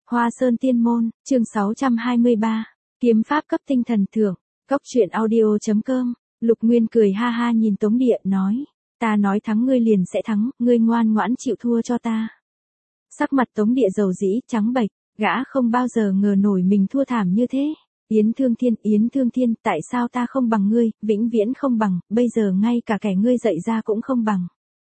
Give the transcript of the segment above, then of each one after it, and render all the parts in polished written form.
Hoa Sơn Tiên Môn, chương 623, kiếm pháp cấp tinh thần thưởng, Cốc truyện audio.com, Lục Nguyên cười ha ha nhìn Tống Địa nói, ta nói thắng ngươi liền sẽ thắng, ngươi ngoan ngoãn chịu thua cho ta. Sắc mặt Tống Địa dầu dĩ, trắng bệch, gã không bao giờ ngờ nổi mình thua thảm như thế. Yến Thương Thiên, tại sao ta không bằng ngươi, vĩnh viễn không bằng, bây giờ ngay cả kẻ ngươi dạy ra cũng không bằng.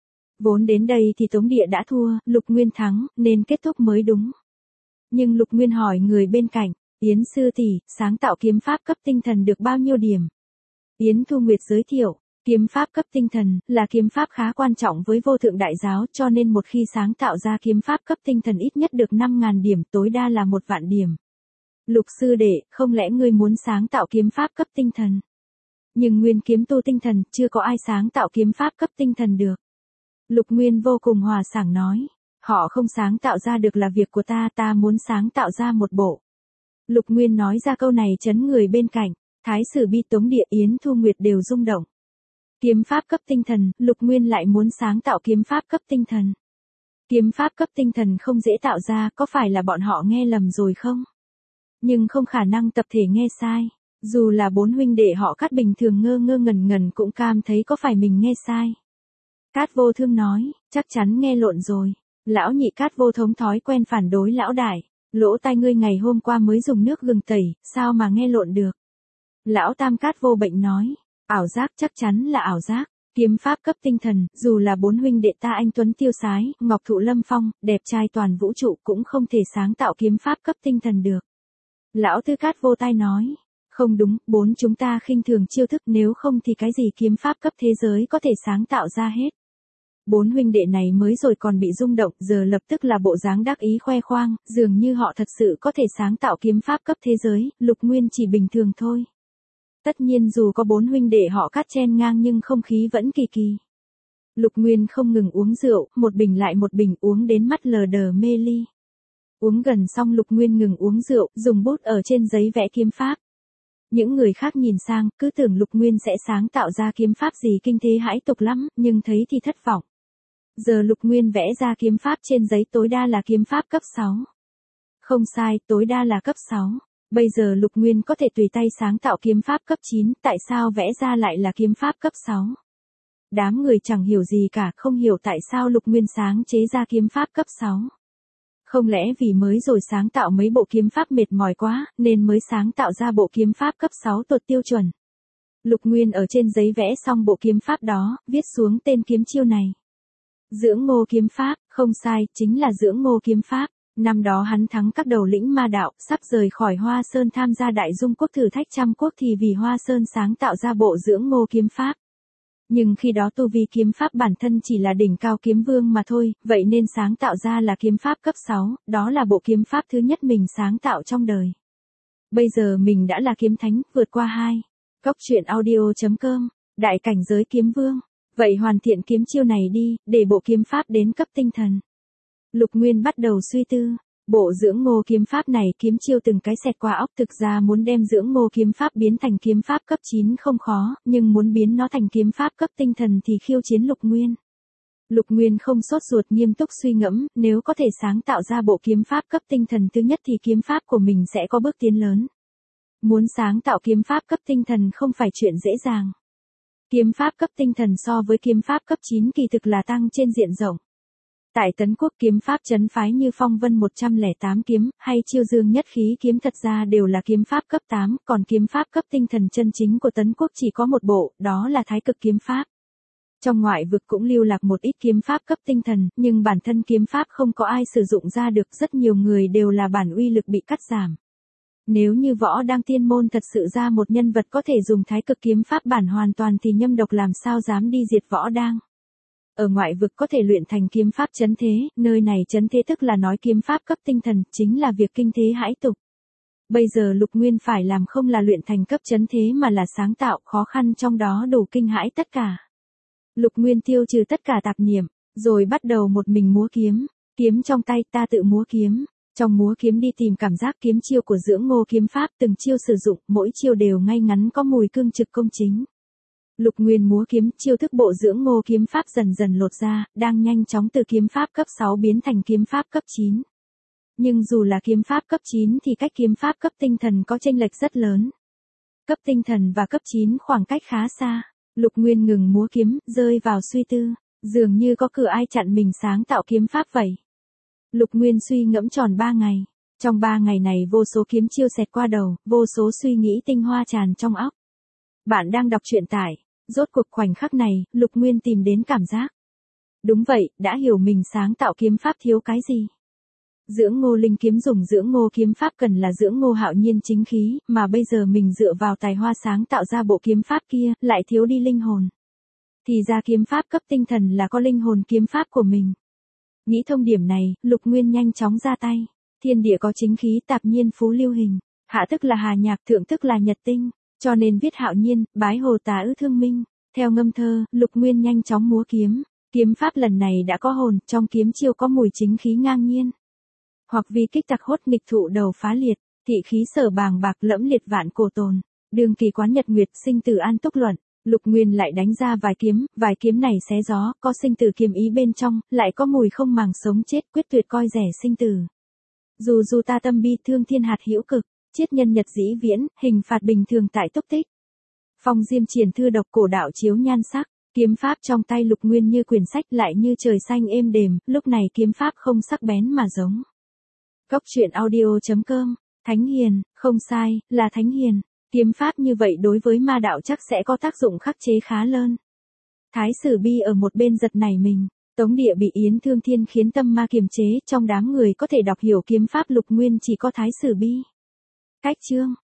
Vốn đến đây thì Tống Địa đã thua, Lục Nguyên thắng, nên kết thúc mới đúng. Nhưng Lục Nguyên hỏi người bên cạnh, Yến sư tỷ, sáng tạo kiếm pháp cấp tinh thần được bao nhiêu điểm? Yến Thu Nguyệt giới thiệu, kiếm pháp cấp tinh thần là kiếm pháp khá quan trọng với vô thượng đại giáo, cho nên một khi sáng tạo ra kiếm pháp cấp tinh thần ít nhất được 5.000 điểm, tối đa là 1.000.000 điểm. Lục sư đệ, không lẽ ngươi muốn sáng tạo kiếm pháp cấp tinh thần? Nhưng nguyên kiếm tu tinh thần, chưa có ai sáng tạo kiếm pháp cấp tinh thần được. Lục Nguyên vô cùng hòa sảng nói, họ không sáng tạo ra được là việc của ta muốn sáng tạo ra một bộ. Lục Nguyên nói ra câu này chấn người bên cạnh, Thái Sử Bi, Tống Địa, Yến Thu Nguyệt đều rung động. Kiếm pháp cấp tinh thần, Lục Nguyên lại muốn sáng tạo kiếm pháp cấp tinh thần. Kiếm pháp cấp tinh thần không dễ tạo ra, có phải là bọn họ nghe lầm rồi không? Nhưng không khả năng tập thể nghe sai. Dù là 4 huynh đệ họ Cát bình thường ngơ ngẩn cũng cảm thấy có phải mình nghe sai. Cát Vô Thương nói, chắc chắn nghe lộn rồi. Lão nhị Cát Vô Thống thói quen phản đối lão đại. Lỗ tai ngươi ngày hôm qua mới dùng nước gừng tẩy, sao mà nghe lộn được? Lão tam Cát Vô Bệnh nói, ảo giác, chắc chắn là ảo giác. Kiếm pháp cấp tinh thần, dù là 4 huynh đệ ta anh tuấn tiêu sái, ngọc thụ lâm phong, đẹp trai toàn vũ trụ cũng không thể sáng tạo kiếm pháp cấp tinh thần được. Lão Tư Cát Vô Tai nói, không đúng, 4 chúng ta khinh thường chiêu thức, nếu không thì cái gì kiếm pháp cấp thế giới có thể sáng tạo ra hết. 4 huynh đệ này mới rồi còn bị rung động, giờ lập tức là bộ dáng đắc ý khoe khoang, dường như họ thật sự có thể sáng tạo kiếm pháp cấp thế giới, Lục Nguyên chỉ bình thường thôi. Tất nhiên dù có 4 huynh đệ họ Cát chen ngang nhưng không khí vẫn kỳ kỳ. Lục Nguyên không ngừng uống rượu, một bình lại một bình uống đến mắt lờ đờ mê ly. Uống gần xong Lục Nguyên ngừng uống rượu, dùng bút ở trên giấy vẽ kiếm pháp. Những người khác nhìn sang, cứ tưởng Lục Nguyên sẽ sáng tạo ra kiếm pháp gì kinh thế hãi tục lắm, nhưng thấy thì thất vọng. Giờ Lục Nguyên vẽ ra kiếm pháp trên giấy tối đa là kiếm pháp cấp 6. Không sai, tối đa là cấp 6. Bây giờ Lục Nguyên có thể tùy tay sáng tạo kiếm pháp cấp 9, tại sao vẽ ra lại là kiếm pháp cấp 6? Đám người chẳng hiểu gì cả, không hiểu tại sao Lục Nguyên sáng chế ra kiếm pháp cấp 6. Không lẽ vì mới rồi sáng tạo mấy bộ kiếm pháp mệt mỏi quá, nên mới sáng tạo ra bộ kiếm pháp cấp 6 tột tiêu chuẩn. Lục Nguyên ở trên giấy vẽ xong bộ kiếm pháp đó, viết xuống tên kiếm chiêu này. Dưỡng Ngô kiếm pháp, không sai, chính là Dưỡng Ngô kiếm pháp. Năm đó hắn thắng các đầu lĩnh ma đạo, sắp rời khỏi Hoa Sơn tham gia Đại Dung Quốc thử thách trăm quốc thì vì Hoa Sơn sáng tạo ra bộ Dưỡng Ngô kiếm pháp. Nhưng khi đó tu vi kiếm pháp bản thân chỉ là đỉnh cao kiếm vương mà thôi, vậy nên sáng tạo ra là kiếm pháp cấp 6, đó là bộ kiếm pháp thứ nhất mình sáng tạo trong đời. Bây giờ mình đã là kiếm thánh, vượt qua 2. Cốc truyện audio.com, đại cảnh giới kiếm vương. Vậy hoàn thiện kiếm chiêu này đi, để bộ kiếm pháp đến cấp tinh thần. Lục Nguyên bắt đầu suy tư. Bộ Dưỡng Ngô kiếm pháp này kiếm chiêu từng cái xẹt qua óc, thực ra muốn đem Dưỡng Ngô kiếm pháp biến thành kiếm pháp cấp 9 không khó, nhưng muốn biến nó thành kiếm pháp cấp tinh thần thì khiêu chiến Lục Nguyên. Lục Nguyên không sốt ruột, nghiêm túc suy ngẫm, nếu có thể sáng tạo ra bộ kiếm pháp cấp tinh thần thứ nhất thì kiếm pháp của mình sẽ có bước tiến lớn. Muốn sáng tạo kiếm pháp cấp tinh thần không phải chuyện dễ dàng. Kiếm pháp cấp tinh thần so với kiếm pháp cấp 9 kỳ thực là tăng trên diện rộng. Tại Tấn Quốc kiếm pháp trấn phái như Phong Vân 108 kiếm, hay Chiêu Dương Nhất Khí kiếm thật ra đều là kiếm pháp cấp 8, còn kiếm pháp cấp tinh thần chân chính của Tấn Quốc chỉ có một bộ, đó là Thái Cực kiếm pháp. Trong ngoại vực cũng lưu lạc một ít kiếm pháp cấp tinh thần, nhưng bản thân kiếm pháp không có ai sử dụng ra được, rất nhiều người đều là bản uy lực bị cắt giảm. Nếu như Võ Đang Tiên Môn thật sự ra một nhân vật có thể dùng Thái Cực kiếm pháp bản hoàn toàn thì Nhâm Độc làm sao dám đi diệt Võ Đang. Ở ngoại vực có thể luyện thành kiếm pháp chấn thế, nơi này chấn thế tức là nói kiếm pháp cấp tinh thần, chính là việc kinh thế hãi tục. Bây giờ Lục Nguyên phải làm không là luyện thành cấp chấn thế mà là sáng tạo, khó khăn trong đó đủ kinh hãi tất cả. Lục Nguyên tiêu trừ tất cả tạp niệm, rồi bắt đầu một mình múa kiếm, kiếm trong tay ta tự múa kiếm. Trong múa kiếm đi tìm cảm giác kiếm chiêu của Dưỡng Ngô kiếm pháp, từng chiêu sử dụng, mỗi chiêu đều ngay ngắn có mùi cương trực công chính. Lục Nguyên múa kiếm, chiêu thức bộ Dưỡng Ngô kiếm pháp dần dần lột ra, đang nhanh chóng từ kiếm pháp cấp 6 biến thành kiếm pháp cấp 9. Nhưng dù là kiếm pháp cấp 9 thì cách kiếm pháp cấp tinh thần có chênh lệch rất lớn. Cấp tinh thần và cấp 9 khoảng cách khá xa. Lục Nguyên ngừng múa kiếm, rơi vào suy tư, dường như có cửa ai chặn mình sáng tạo kiếm pháp vậy. Lục Nguyên suy ngẫm tròn 3 ngày. Trong 3 ngày này vô số kiếm chiêu xẹt qua đầu, vô số suy nghĩ tinh hoa tràn trong óc. Bạn đang đọc truyện tại, rốt cuộc khoảnh khắc này, Lục Nguyên tìm đến cảm giác. Đúng vậy, đã hiểu mình sáng tạo kiếm pháp thiếu cái gì. Dưỡng Ngô Linh kiếm dùng Dưỡng Ngô kiếm pháp cần là Dưỡng Ngô Hạo Nhiên chính khí, mà bây giờ mình dựa vào tài hoa sáng tạo ra bộ kiếm pháp kia, lại thiếu đi linh hồn. Thì ra kiếm pháp cấp tinh thần là có linh hồn kiếm pháp của mình. Nghĩ thông điểm này, Lục Nguyên nhanh chóng ra tay. Thiên địa có chính khí tạp nhiên phú lưu hình, hạ tức là hà nhạc, thượng tức là nhật tinh, cho nên viết Hạo Nhiên, bái hồ tà ư thương minh. Theo ngâm thơ, Lục Nguyên nhanh chóng múa kiếm. Kiếm pháp lần này đã có hồn, trong kiếm chiêu có mùi chính khí ngang nhiên. Hoặc vì kích tặc hốt nghịch thụ đầu phá liệt, thị khí sở bàng bạc lẫm liệt vạn cổ tồn. Đường kỳ quán nhật nguyệt sinh tử an túc luận. Lục Nguyên lại đánh ra vài kiếm này xé gió, có sinh tử kiếm ý bên trong, lại có mùi không màng sống chết, quyết tuyệt coi rẻ sinh tử. Dù ta tâm bi thương thiên hạt hữu cực, chiết nhân nhật dĩ viễn, hình phạt bình thường tại túc tích. Phong diêm triển thư độc cổ đạo chiếu nhan sắc, kiếm pháp trong tay Lục Nguyên như quyển sách lại như trời xanh êm đềm, lúc này kiếm pháp không sắc bén mà giống. Góc truyện audio.com, Thánh Hiền, không sai, là Thánh Hiền. Kiếm pháp như vậy đối với ma đạo chắc sẽ có tác dụng khắc chế khá lớn. Thái Sử Bi ở một bên giật nảy mình. Tống Địa bị Yến Thương Thiên khiến tâm ma kiềm chế, trong đám người có thể đọc hiểu kiếm pháp Lục Nguyên chỉ có Thái Sử Bi. Cách chương